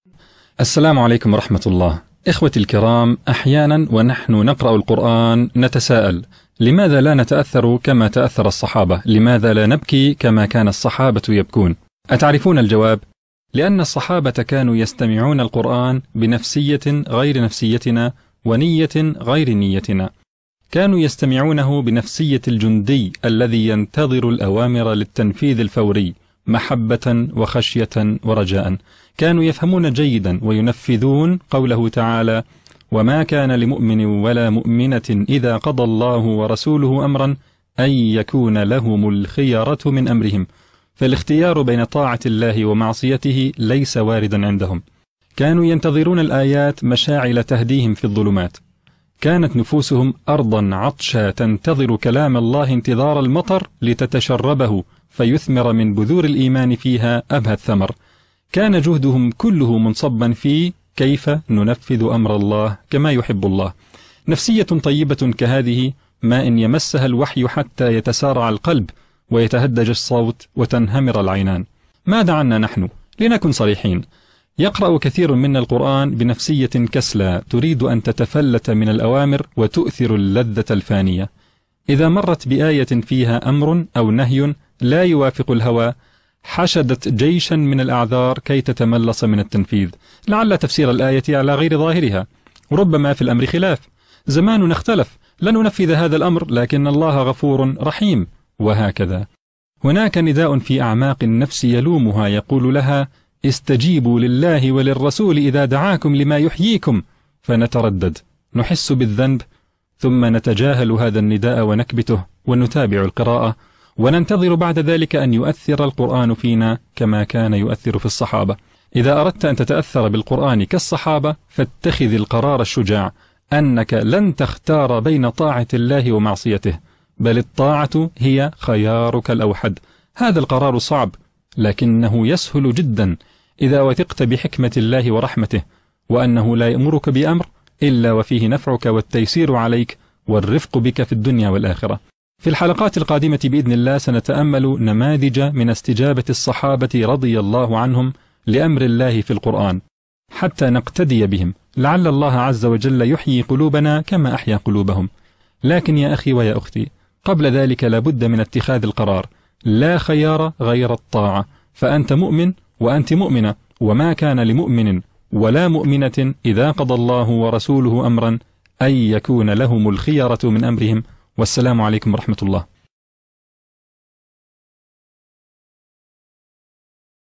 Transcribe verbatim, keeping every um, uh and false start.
السلام عليكم ورحمة الله. إخوتي الكرام، أحيانا ونحن نقرأ القرآن نتساءل: لماذا لا نتأثر كما تأثر الصحابة؟ لماذا لا نبكي كما كان الصحابة يبكون؟ أتعرفون الجواب؟ لأن الصحابة كانوا يستمعون القرآن بنفسية غير نفسيتنا ونية غير نيتنا. كانوا يستمعونه بنفسية الجندي الذي ينتظر الأوامر للتنفيذ الفوري، محبة وخشية ورجاء. كانوا يفهمون جيدا وينفذون قوله تعالى: وما كان لمؤمن ولا مؤمنة إذا قضى الله ورسوله أمرا أن يكون لهم الخيرة من أمرهم. فالاختيار بين طاعة الله ومعصيته ليس واردا عندهم. كانوا ينتظرون الآيات مشاعل تهديهم في الظلمات. كانت نفوسهم أرضا عطشا تنتظر كلام الله انتظار المطر لتتشربه فيثمر من بذور الإيمان فيها أبهى الثمر. كان جهدهم كله منصبا في كيف ننفذ أمر الله كما يحب الله. نفسية طيبة كهذه ما إن يمسها الوحي حتى يتسارع القلب ويتهدج الصوت وتنهمر العينان. ماذا عنا نحن؟ لنكن صريحين، يقرأ كثير منا القرآن بنفسية كسلى تريد أن تتفلت من الأوامر وتؤثر اللذة الفانية. إذا مرت بآية فيها أمر أو نهي لا يوافق الهوى حشدت جيشا من الأعذار كي تتملص من التنفيذ، لعل تفسير الآية على غير ظاهرها، ربما في الأمر خلاف، زماننا اختلف، لن ننفذ هذا الأمر لكن الله غفور رحيم، وهكذا. هناك نداء في أعماق النفس يلومها يقول لها: استجيبوا لله وللرسول إذا دعاكم لما يحييكم. فنتردد، نحس بالذنب، ثم نتجاهل هذا النداء ونكبته ونتابع القراءة، وننتظر بعد ذلك أن يؤثر القرآن فينا كما كان يؤثر في الصحابة. إذا أردت أن تتأثر بالقرآن كالصحابة فاتخذ القرار الشجاع أنك لن تختار بين طاعة الله ومعصيته، بل الطاعة هي خيارك الأوحد. هذا القرار صعب لكنه يسهل جدا إذا وثقت بحكمة الله ورحمته، وأنه لا يأمرك بأمر إلا وفيه نفعك والتيسير عليك والرفق بك في الدنيا والآخرة. في الحلقات القادمة بإذن الله سنتأمل نماذج من استجابة الصحابة رضي الله عنهم لأمر الله في القرآن حتى نقتدي بهم، لعل الله عز وجل يحيي قلوبنا كما أحيا قلوبهم. لكن يا أخي ويا أختي، قبل ذلك لابد من اتخاذ القرار، لا خيار غير الطاعة، فأنت مؤمن وأنت مؤمنة، وما كان لمؤمن ولا مؤمنة إذا قضى الله ورسوله أمرا أن يكون لهم الخيرة من أمرهم. والسلام عليكم ورحمة الله.